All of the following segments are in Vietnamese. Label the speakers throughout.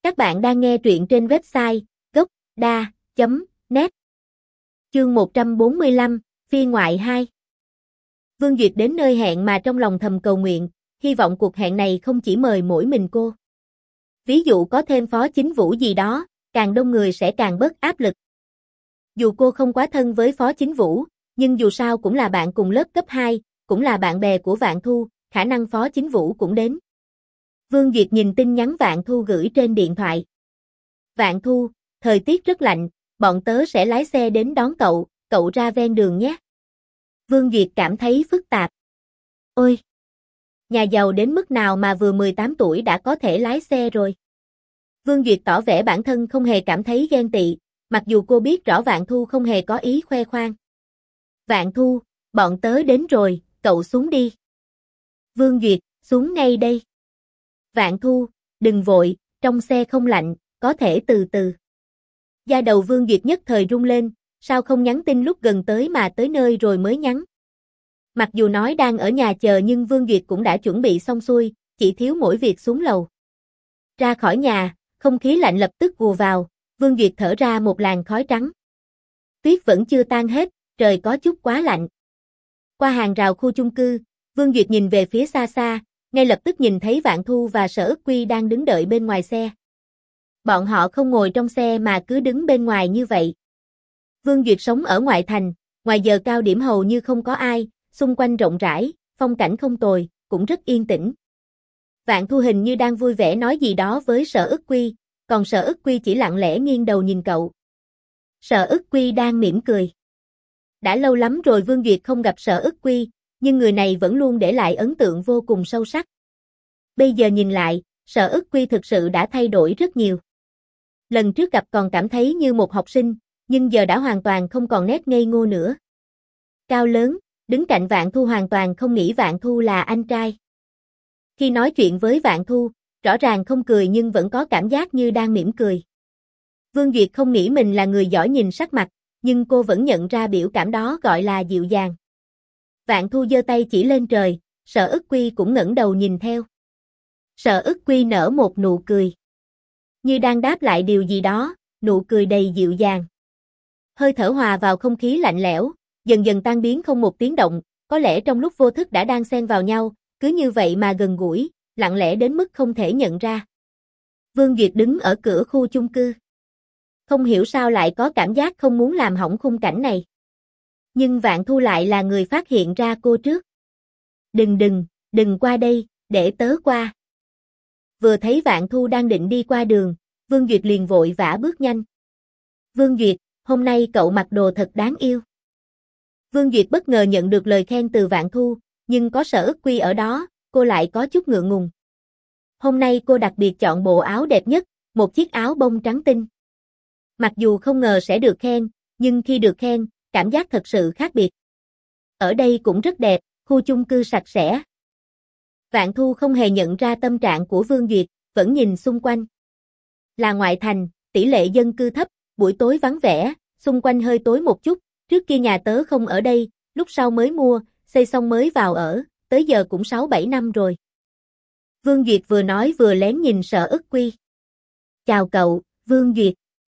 Speaker 1: Các bạn đang nghe truyện trên website gocda.net. Chương 145, Phiên ngoại 2. Vương Duyệt đến nơi hẹn mà trong lòng thầm cầu nguyện, hy vọng cuộc hẹn này không chỉ mời mỗi mình cô. Ví dụ có thêm Phó Chính Vũ gì đó, càng đông người sẽ càng bớt áp lực. Dù cô không quá thân với Phó Chính Vũ, nhưng dù sao cũng là bạn cùng lớp cấp 2, cũng là bạn bè của Vạn Thu, khả năng Phó Chính Vũ cũng đến. Vương Duyệt nhìn tin nhắn Vạn Thu gửi trên điện thoại. Vạn Thu, thời tiết rất lạnh, bọn tớ sẽ lái xe đến đón cậu ra ven đường nhé. Vương Duyệt cảm thấy phức tạp. Ôi! Nhà giàu đến mức nào mà vừa 18 tuổi đã có thể lái xe rồi. Vương Duyệt tỏ vẻ bản thân không hề cảm thấy ghen tị, mặc dù cô biết rõ Vạn Thu không hề có ý khoe khoang. Vạn Thu, bọn tớ đến rồi, cậu xuống đi. Vương Duyệt, xuống ngay đây. Vạn Thu, đừng vội, trong xe không lạnh, có thể từ từ. Da đầu Vương Duyệt nhất thời rung lên, sao không nhắn tin lúc gần tới mà tới nơi rồi mới nhắn. Mặc dù nói đang ở nhà chờ nhưng Vương Duyệt cũng đã chuẩn bị xong xuôi, chỉ thiếu mỗi việc xuống lầu. Ra khỏi nhà, không khí lạnh lập tức ùa vào, Vương Duyệt thở ra một làn khói trắng. Tuyết vẫn chưa tan hết, trời có chút quá lạnh. Qua hàng rào khu chung cư, Vương Duyệt nhìn về phía xa xa, ngay lập tức nhìn thấy Vạn Thu và Sở Ức Quy đang đứng đợi bên ngoài xe. Bọn họ không ngồi trong xe mà cứ đứng bên ngoài như vậy. Vương Duyệt sống ở ngoại thành, ngoài giờ cao điểm hầu như không có ai, xung quanh rộng rãi, phong cảnh không tồi, cũng rất yên tĩnh. Vạn Thu hình như đang vui vẻ nói gì đó với Sở Ức Quy, còn Sở Ức Quy chỉ lặng lẽ nghiêng đầu nhìn cậu. Sở Ức Quy đang mỉm cười. Đã lâu lắm rồi Vương Duyệt không gặp Sở Ức Quy, nhưng người này vẫn luôn để lại ấn tượng vô cùng sâu sắc. Bây giờ nhìn lại, Sở Ức Quy thực sự đã thay đổi rất nhiều. Lần trước gặp còn cảm thấy như một học sinh, nhưng giờ đã hoàn toàn không còn nét ngây ngô nữa. Cao lớn, đứng cạnh Vạn Thu hoàn toàn không nghĩ Vạn Thu là anh trai. Khi nói chuyện với Vạn Thu, rõ ràng không cười nhưng vẫn có cảm giác như đang mỉm cười. Vương Duyệt không nghĩ mình là người giỏi nhìn sắc mặt, nhưng cô vẫn nhận ra biểu cảm đó gọi là dịu dàng. Vạn Thu giơ tay chỉ lên trời, Sở Ức Quy cũng ngẩng đầu nhìn theo. Sở Ức Quy nở một nụ cười. Như đang đáp lại điều gì đó, nụ cười đầy dịu dàng. Hơi thở hòa vào không khí lạnh lẽo, dần dần tan biến không một tiếng động, có lẽ trong lúc vô thức đã đang xen vào nhau, cứ như vậy mà gần gũi, lặng lẽ đến mức không thể nhận ra. Vương Duyệt đứng ở cửa khu chung cư. Không hiểu sao lại có cảm giác không muốn làm hỏng khung cảnh này. Nhưng Vạn Thu lại là người phát hiện ra cô trước. Đừng qua đây, để tớ qua. Vừa thấy Vạn Thu đang định đi qua đường, Vương Duyệt liền vội vã bước nhanh. Vương Duyệt, hôm nay cậu mặc đồ thật đáng yêu. Vương Duyệt bất ngờ nhận được lời khen từ Vạn Thu, nhưng có Sở Ức Quy ở đó, cô lại có chút ngượng ngùng. Hôm nay cô đặc biệt chọn bộ áo đẹp nhất, một chiếc áo bông trắng tinh. Mặc dù không ngờ sẽ được khen, nhưng khi được khen, cảm giác thật sự khác biệt. Ở đây cũng rất đẹp, khu chung cư sạch sẽ. Vạn Thu không hề nhận ra tâm trạng của Vương Duyệt, vẫn nhìn xung quanh. Là ngoại thành, tỷ lệ dân cư thấp, buổi tối vắng vẻ, xung quanh hơi tối một chút, trước kia nhà tớ không ở đây, lúc sau mới mua, xây xong mới vào ở, tới giờ cũng 6-7 năm rồi. Vương Duyệt vừa nói vừa lén nhìn Sở Ức Quy. Chào cậu, Vương Duyệt.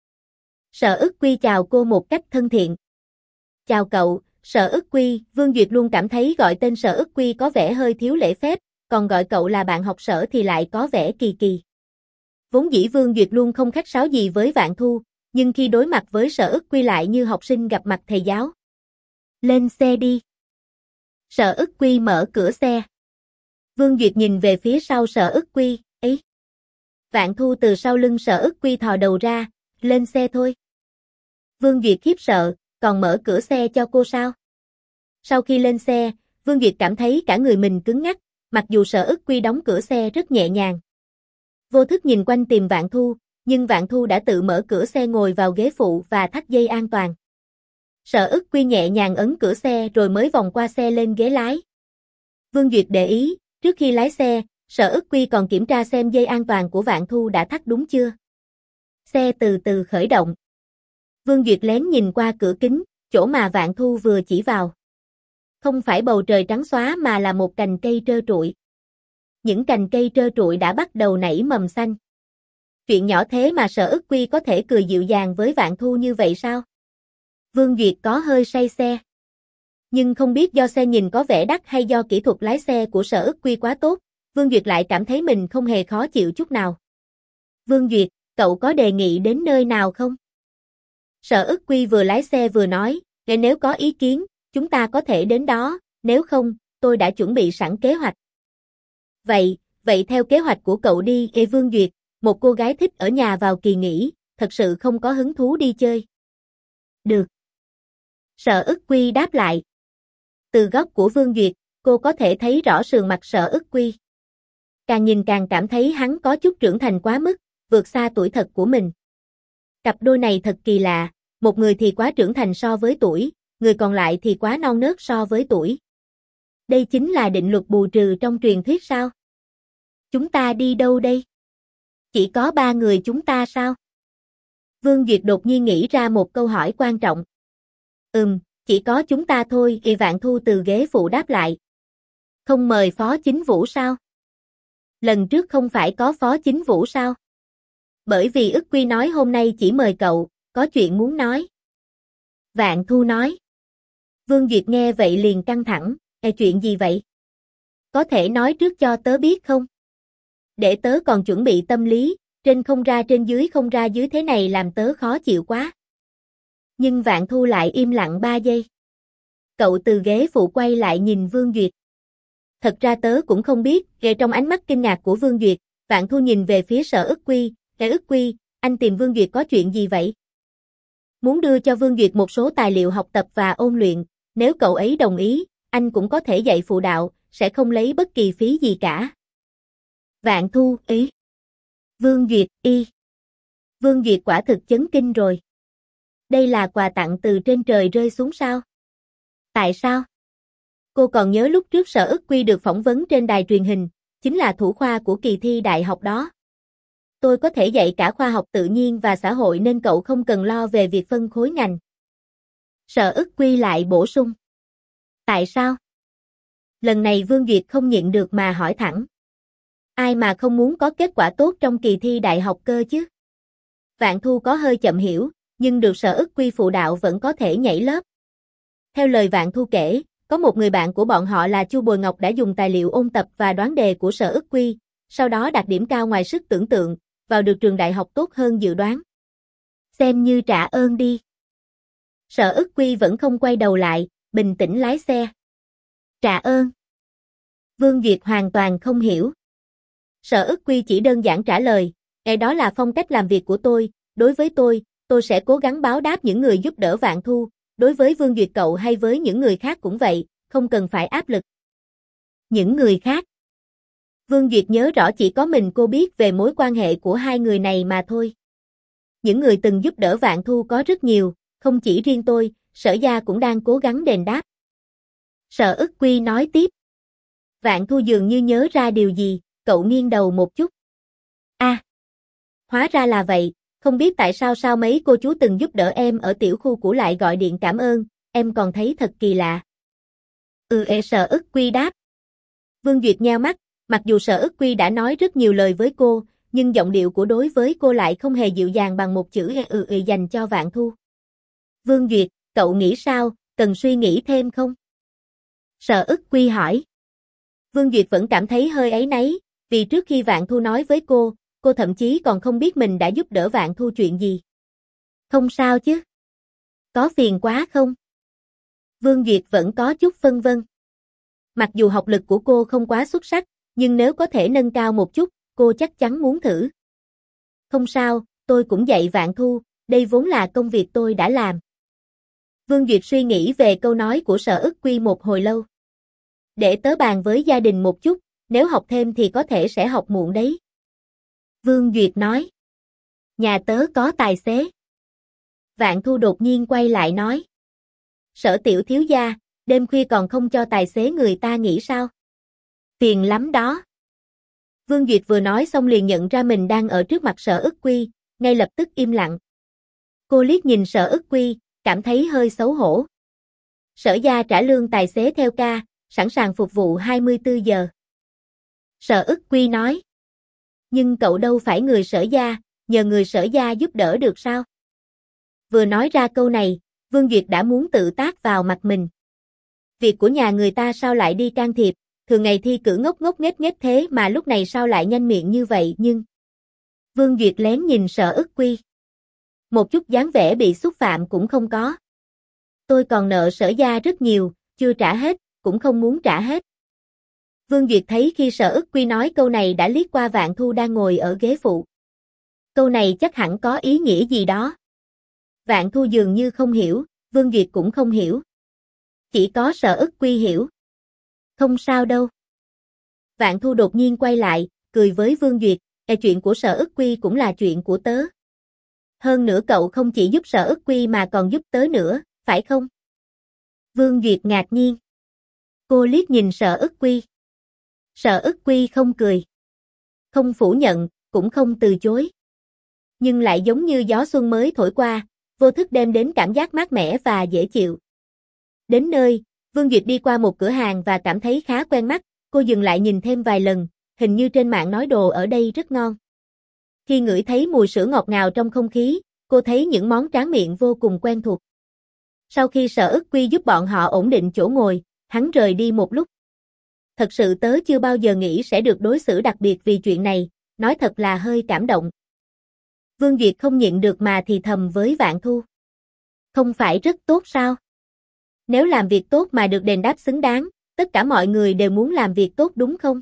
Speaker 1: Sở Ức Quy chào cô một cách thân thiện. Chào cậu, Sở Ức Quy, Vương Duyệt luôn cảm thấy gọi tên Sở Ức Quy có vẻ hơi thiếu lễ phép, còn gọi cậu là bạn học Sở thì lại có vẻ kỳ kỳ. Vốn dĩ Vương Duyệt luôn không khách sáo gì với Vạn Thu, nhưng khi đối mặt với Sở Ức Quy lại như học sinh gặp mặt thầy giáo. Lên xe đi. Sở Ức Quy mở cửa xe. Vương Duyệt nhìn về phía sau Sở Ức Quy, ấy. Vạn Thu từ sau lưng Sở Ức Quy thò đầu ra, lên xe thôi. Vương Duyệt khiếp sợ, còn mở cửa xe cho cô sao? Sau khi lên xe, Vương Duyệt cảm thấy cả người mình cứng ngắc, mặc dù Sở Ức Quy đóng cửa xe rất nhẹ nhàng. Vô thức nhìn quanh tìm Vạn Thu, nhưng Vạn Thu đã tự mở cửa xe ngồi vào ghế phụ và thắt dây an toàn. Sở Ức Quy nhẹ nhàng ấn cửa xe rồi mới vòng qua xe lên ghế lái. Vương Duyệt để ý, trước khi lái xe, Sở Ức Quy còn kiểm tra xem dây an toàn của Vạn Thu đã thắt đúng chưa. Xe từ từ khởi động. Vương Duyệt lén nhìn qua cửa kính, chỗ mà Vạn Thu vừa chỉ vào. Không phải bầu trời trắng xóa mà là một cành cây trơ trụi. Những cành cây trơ trụi đã bắt đầu nảy mầm xanh. Chuyện nhỏ thế mà Sở Ức Quy có thể cười dịu dàng với Vạn Thu như vậy sao? Vương Duyệt có hơi say xe. Nhưng không biết do xe nhìn có vẻ đắt hay do kỹ thuật lái xe của Sở Ức Quy quá tốt, Vương Duyệt lại cảm thấy mình không hề khó chịu chút nào. Vương Duyệt, cậu có đề nghị đến nơi nào không? Sở Ức Quy vừa lái xe vừa nói, nếu có ý kiến, chúng ta có thể đến đó, nếu không, tôi đã chuẩn bị sẵn kế hoạch. Vậy theo kế hoạch của cậu đi. Vương Duyệt, một cô gái thích ở nhà vào kỳ nghỉ, thật sự không có hứng thú đi chơi. Được. Sở Ức Quy đáp lại. Từ góc của Vương Duyệt, cô có thể thấy rõ sườn mặt Sở Ức Quy. Càng nhìn càng cảm thấy hắn có chút trưởng thành quá mức, vượt xa tuổi thật của mình. Cặp đôi này thật kỳ lạ, một người thì quá trưởng thành so với tuổi, người còn lại thì quá non nớt so với tuổi. Đây chính là định luật bù trừ trong truyền thuyết sao? Chúng ta đi đâu đây? Chỉ có 3 người chúng ta sao? Vương Duyệt đột nhiên nghĩ ra một câu hỏi quan trọng. Chỉ có chúng ta thôi. Vạn Thu từ ghế phụ đáp lại. Không mời Phó Chính Vũ sao? Lần trước không phải có Phó Chính Vũ sao? Bởi vì Ức Quy nói hôm nay chỉ mời cậu, có chuyện muốn nói. Vạn Thu nói. Vương Duyệt nghe vậy liền căng thẳng. Chuyện gì vậy? Có thể nói trước cho tớ biết không? Để tớ còn chuẩn bị tâm lý, trên không ra trên dưới không ra dưới thế này làm tớ khó chịu quá. Nhưng Vạn Thu lại im lặng 3 giây. Cậu từ ghế phụ quay lại nhìn Vương Duyệt. Thật ra tớ cũng không biết. Trong ánh mắt kinh ngạc của Vương Duyệt, Vạn Thu nhìn về phía Sở Ức Quy. Ức Quy, anh tìm Vương Duyệt có chuyện gì vậy? Muốn đưa cho Vương Duyệt một số tài liệu học tập và ôn luyện, nếu cậu ấy đồng ý, anh cũng có thể dạy phụ đạo, sẽ không lấy bất kỳ phí gì cả. Vạn Thu, ý. Vương Duyệt, y. Vương Duyệt quả thực chấn kinh rồi. Đây là quà tặng từ trên trời rơi xuống sao? Tại sao? Cô còn nhớ lúc trước Sở Ức Quy được phỏng vấn trên đài truyền hình, chính là thủ khoa của kỳ thi đại học đó. Tôi có thể dạy cả khoa học tự nhiên và xã hội nên cậu không cần lo về việc phân khối ngành. Sở Ức Quy lại bổ sung. Tại sao? Lần này Vương Duyệt không nhịn được mà hỏi thẳng. Ai mà không muốn có kết quả tốt trong kỳ thi đại học cơ chứ? Vạn Thu có hơi chậm hiểu, nhưng được Sở Ức Quy phụ đạo vẫn có thể nhảy lớp. Theo lời Vạn Thu kể, có một người bạn của bọn họ là Chu Bồi Ngọc đã dùng tài liệu ôn tập và đoán đề của Sở Ức Quy, sau đó đạt điểm cao ngoài sức tưởng tượng, vào được trường đại học tốt hơn dự đoán. Xem như trả ơn đi. Sở Ức Quy vẫn không quay đầu lại, bình tĩnh lái xe. Trả ơn. Vương Duyệt hoàn toàn không hiểu. Sở Ức Quy chỉ đơn giản trả lời, đó là phong cách làm việc của tôi, đối với tôi sẽ cố gắng báo đáp những người giúp đỡ Vạn Thu, đối với Vương Duyệt cậu hay với những người khác cũng vậy, không cần phải áp lực. Những người khác. Vương Duyệt nhớ rõ chỉ có mình cô biết về mối quan hệ của hai người này mà thôi. Những người từng giúp đỡ Vạn Thu có rất nhiều, không chỉ riêng tôi, Sở gia cũng đang cố gắng đền đáp. Sở Ức Quy nói tiếp. Vạn Thu dường như nhớ ra điều gì, cậu nghiêng đầu một chút. Hóa ra là vậy, không biết tại sao mấy cô chú từng giúp đỡ em ở tiểu khu cũ lại gọi điện cảm ơn, em còn thấy thật kỳ lạ. Sở Ức Quy đáp. Vương Duyệt nheo mắt, mặc dù Sở Ức Quy đã nói rất nhiều lời với cô, nhưng giọng điệu của đối với cô lại không hề dịu dàng bằng một chữ dành cho Vạn Thu. Vương Duyệt, cậu nghĩ sao, cần suy nghĩ thêm không? Sở Ức Quy hỏi. Vương Duyệt vẫn cảm thấy hơi áy náy, vì trước khi Vạn Thu nói với cô thậm chí còn không biết mình đã giúp đỡ Vạn Thu chuyện gì. Không sao chứ? Có phiền quá không? Vương Duyệt vẫn có chút phân vân. Mặc dù học lực của cô không quá xuất sắc, nhưng nếu có thể nâng cao một chút, cô chắc chắn muốn thử. Không sao, tôi cũng dạy Vạn Thu, đây vốn là công việc tôi đã làm. Vương Duyệt suy nghĩ về câu nói của Sở Ức Quy một hồi lâu. Để tớ bàn với gia đình một chút, nếu học thêm thì có thể sẽ học muộn đấy. Vương Duyệt nói. Nhà tớ có tài xế. Vạn Thu đột nhiên quay lại nói. Sở tiểu thiếu gia, đêm khuya còn không cho tài xế người ta nghỉ sao? Phiền lắm đó. Vương Duyệt vừa nói xong liền nhận ra mình đang ở trước mặt Sở Ức Quy, ngay lập tức im lặng. Cô liếc nhìn Sở Ức Quy, cảm thấy hơi xấu hổ. Sở gia trả lương tài xế theo ca, sẵn sàng phục vụ 24 giờ. Sở Ức Quy nói. Nhưng cậu đâu phải người Sở gia, nhờ người Sở gia giúp đỡ được sao? Vừa nói ra câu này, Vương Duyệt đã muốn tự tát vào mặt mình. Việc của nhà người ta sao lại đi can thiệp, thường ngày thi cử ngốc ngốc nghếch nghếch thế mà lúc này sao lại nhanh miệng như vậy nhưng... Vương Duyệt lén nhìn Sở Ức Quy. Một chút dáng vẻ bị xúc phạm cũng không có. Tôi còn nợ Sở gia rất nhiều, chưa trả hết, cũng không muốn trả hết. Vương Duyệt thấy khi Sở Ức Quy nói câu này đã liếc qua Vạn Thu đang ngồi ở ghế phụ. Câu này chắc hẳn có ý nghĩa gì đó. Vạn Thu dường như không hiểu, Vương Duyệt cũng không hiểu. Chỉ có Sở Ức Quy hiểu. Không sao đâu. Vạn Thu đột nhiên quay lại, cười với Vương Duyệt, chuyện của Sở Ức Quy cũng là chuyện của tớ. Hơn nữa cậu không chỉ giúp Sở Ức Quy mà còn giúp tớ nữa, phải không? Vương Duyệt ngạc nhiên. Cô liếc nhìn Sở Ức Quy. Sở Ức Quy không cười. Không phủ nhận, cũng không từ chối. Nhưng lại giống như gió xuân mới thổi qua, vô thức đem đến cảm giác mát mẻ và dễ chịu. Đến nơi, Vương Duyệt đi qua một cửa hàng và cảm thấy khá quen mắt, cô dừng lại nhìn thêm vài lần, hình như trên mạng nói đồ ở đây rất ngon. Khi ngửi thấy mùi sữa ngọt ngào trong không khí, cô thấy những món tráng miệng vô cùng quen thuộc. Sau khi Sở Ức Quy giúp bọn họ ổn định chỗ ngồi, hắn rời đi một lúc. Thật sự tớ chưa bao giờ nghĩ sẽ được đối xử đặc biệt vì chuyện này, nói thật là hơi cảm động. Vương Duyệt không nhịn được mà thì thầm với Vạn Thu. Không phải rất tốt sao? Nếu làm việc tốt mà được đền đáp xứng đáng, tất cả mọi người đều muốn làm việc tốt đúng không?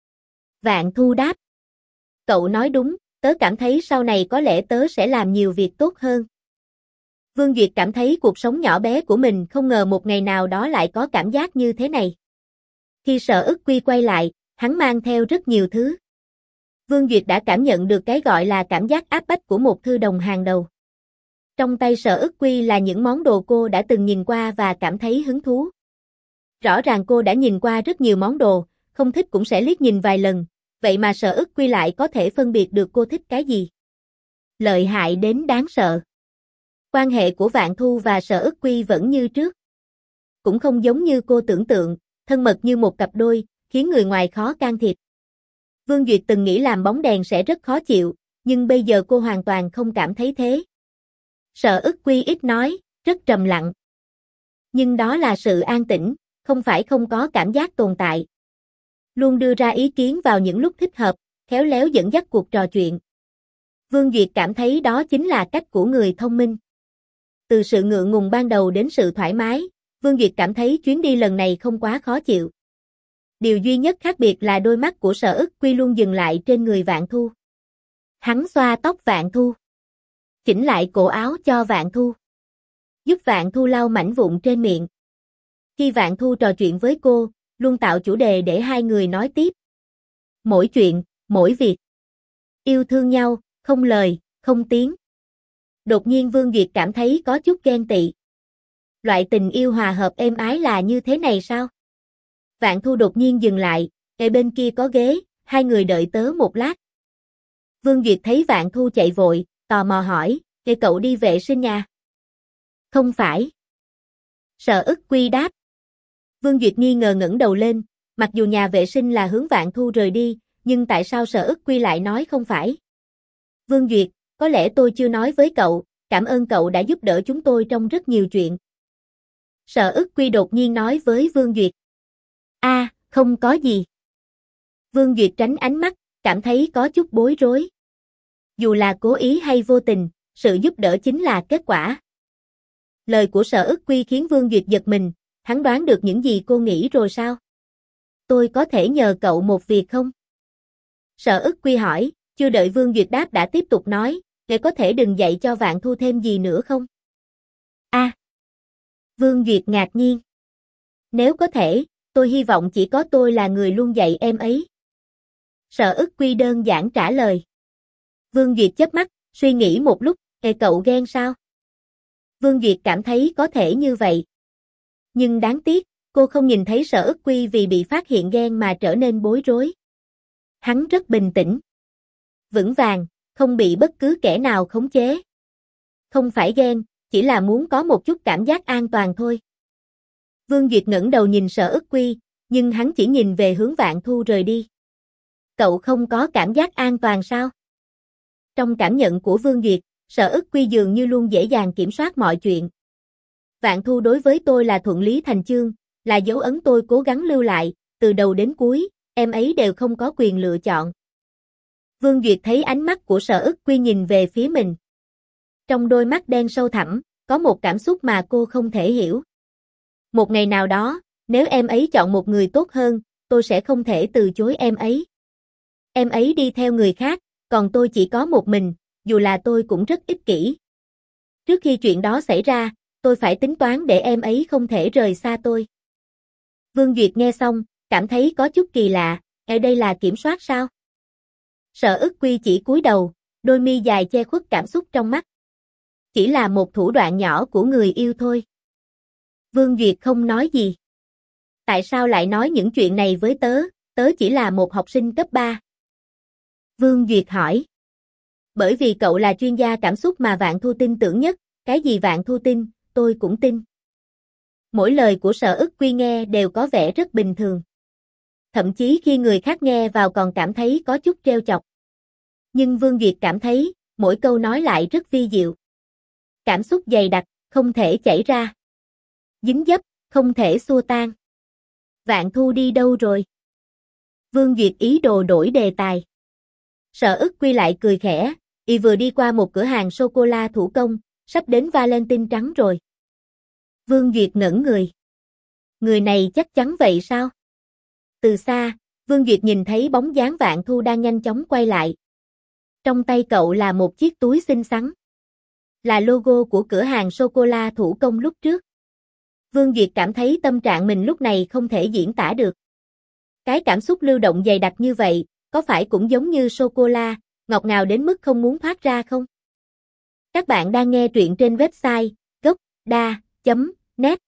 Speaker 1: Vạn Thu đáp. Cậu nói đúng, tớ cảm thấy sau này có lẽ tớ sẽ làm nhiều việc tốt hơn. Vương Duyệt cảm thấy cuộc sống nhỏ bé của mình không ngờ một ngày nào đó lại có cảm giác như thế này. Khi Sở Ức Quy quay lại, hắn mang theo rất nhiều thứ. Vương Duyệt đã cảm nhận được cái gọi là cảm giác áp bách của một thư đồng hàng đầu. Trong tay Sở Ức Quy là những món đồ cô đã từng nhìn qua và cảm thấy hứng thú. Rõ ràng cô đã nhìn qua rất nhiều món đồ, không thích cũng sẽ liếc nhìn vài lần, vậy mà Sở Ức Quy lại có thể phân biệt được cô thích cái gì. Lợi hại đến đáng sợ. Quan hệ của Vạn Thu và Sở Ức Quy vẫn như trước. Cũng không giống như cô tưởng tượng, thân mật như một cặp đôi, khiến người ngoài khó can thiệp. Vương Duyệt từng nghĩ làm bóng đèn sẽ rất khó chịu, nhưng bây giờ cô hoàn toàn không cảm thấy thế. Sở Ức Quy ít nói, rất trầm lặng. Nhưng đó là sự an tĩnh, không phải không có cảm giác tồn tại. Luôn đưa ra ý kiến vào những lúc thích hợp, khéo léo dẫn dắt cuộc trò chuyện. Vương Duyệt cảm thấy đó chính là cách của người thông minh. Từ sự ngượng ngùng ban đầu đến sự thoải mái, Vương Duyệt cảm thấy chuyến đi lần này không quá khó chịu. Điều duy nhất khác biệt là đôi mắt của Sở Ức Quy luôn dừng lại trên người Vạn Thu. Hắn xoa tóc Vạn Thu, chỉnh lại cổ áo cho Vạn Thu, giúp Vạn Thu lau mảnh vụn trên miệng. Khi Vạn Thu trò chuyện với cô, luôn tạo chủ đề để hai người nói tiếp. Mỗi chuyện, mỗi việc. Yêu thương nhau, không lời, không tiếng. Đột nhiên Vương Duyệt cảm thấy có chút ghen tị. Loại tình yêu hòa hợp êm ái là như thế này sao? Vạn Thu đột nhiên dừng lại, bên kia có ghế, hai người đợi tớ một lát. Vương Duyệt thấy Vạn Thu chạy vội, tò mò hỏi, cậu đi vệ sinh nhà? Không phải. Sở Ức Quy đáp. Vương Duyệt nghi ngờ ngẩng đầu lên, mặc dù nhà vệ sinh là hướng Vạn Thu rời đi, nhưng tại sao Sở Ức Quy lại nói không phải? Vương Duyệt, có lẽ tôi chưa nói với cậu, cảm ơn cậu đã giúp đỡ chúng tôi trong rất nhiều chuyện. Sở Ức Quy đột nhiên nói với Vương Duyệt. Không có gì. Vương Duyệt tránh ánh mắt, cảm thấy có chút bối rối. Dù là cố ý hay vô tình, sự giúp đỡ chính là kết quả. Lời của Sở Ức Quy khiến Vương Duyệt giật mình, hắn đoán được những gì cô nghĩ rồi sao? Tôi có thể nhờ cậu một việc không? Sở Ức Quy hỏi, chưa đợi Vương Duyệt đáp đã tiếp tục nói, để có thể đừng dạy cho Vạn Thu thêm gì nữa không? Vương Duyệt ngạc nhiên. Nếu có thể, tôi hy vọng chỉ có tôi là người luôn dạy em ấy. Sở Ức Quy đơn giản trả lời. Vương Duyệt chớp mắt, suy nghĩ một lúc, cậu ghen sao? Vương Duyệt cảm thấy có thể như vậy. Nhưng đáng tiếc, cô không nhìn thấy Sở Ức Quy vì bị phát hiện ghen mà trở nên bối rối. Hắn rất bình tĩnh, vững vàng, không bị bất cứ kẻ nào khống chế. Không phải ghen, chỉ là muốn có một chút cảm giác an toàn thôi. Vương Duyệt ngẩng đầu nhìn Sở Ức Quy, nhưng hắn chỉ nhìn về hướng Vạn Thu rời đi. Cậu không có cảm giác an toàn sao? Trong cảm nhận của Vương Duyệt, Sở Ức Quy dường như luôn dễ dàng kiểm soát mọi chuyện. Vạn Thu đối với tôi là thuận lý thành chương, là dấu ấn tôi cố gắng lưu lại, từ đầu đến cuối, em ấy đều không có quyền lựa chọn. Vương Duyệt thấy ánh mắt của Sở Ức Quy nhìn về phía mình. Trong đôi mắt đen sâu thẳm, có một cảm xúc mà cô không thể hiểu. Một ngày nào đó, nếu em ấy chọn một người tốt hơn, tôi sẽ không thể từ chối em ấy. Em ấy đi theo người khác, còn tôi chỉ có một mình, dù là tôi cũng rất ích kỷ. Trước khi chuyện đó xảy ra, tôi phải tính toán để em ấy không thể rời xa tôi. Vương Duyệt nghe xong, cảm thấy có chút kỳ lạ, ở đây là kiểm soát sao? Sở Ức Quy chỉ cúi đầu, đôi mi dài che khuất cảm xúc trong mắt. Chỉ là một thủ đoạn nhỏ của người yêu thôi. Vương Duyệt không nói gì. Tại sao lại nói những chuyện này với tớ, tớ chỉ là một học sinh cấp 3. Vương Duyệt hỏi. Bởi vì cậu là chuyên gia cảm xúc mà Vạn Thu tin tưởng nhất, cái gì Vạn Thu tin, tôi cũng tin. Mỗi lời của Sở Ức Quy nghe đều có vẻ rất bình thường. Thậm chí khi người khác nghe vào còn cảm thấy có chút trêu chọc. Nhưng Vương Duyệt cảm thấy, mỗi câu nói lại rất vi diệu. Cảm xúc dày đặc, không thể chảy ra. Dính dấp, không thể xua tan. Vạn Thu đi đâu rồi? Vương Duyệt ý đồ đổi đề tài. Sở Ức Quy lại cười khẽ, y vừa đi qua một cửa hàng sô-cô-la thủ công, sắp đến Valentine trắng rồi. Vương Duyệt ngẩn người. Người này chắc chắn vậy sao? Từ xa, Vương Duyệt nhìn thấy bóng dáng Vạn Thu đang nhanh chóng quay lại. Trong tay cậu là một chiếc túi xinh xắn. Là logo của cửa hàng sô-cô-la thủ công lúc trước. Vương Duyệt cảm thấy tâm trạng mình lúc này không thể diễn tả được. Cái cảm xúc lưu động dày đặc như vậy, có phải cũng giống như sô-cô-la, ngọt ngào đến mức không muốn thoát ra không? Các bạn đang nghe truyện trên website gocda.net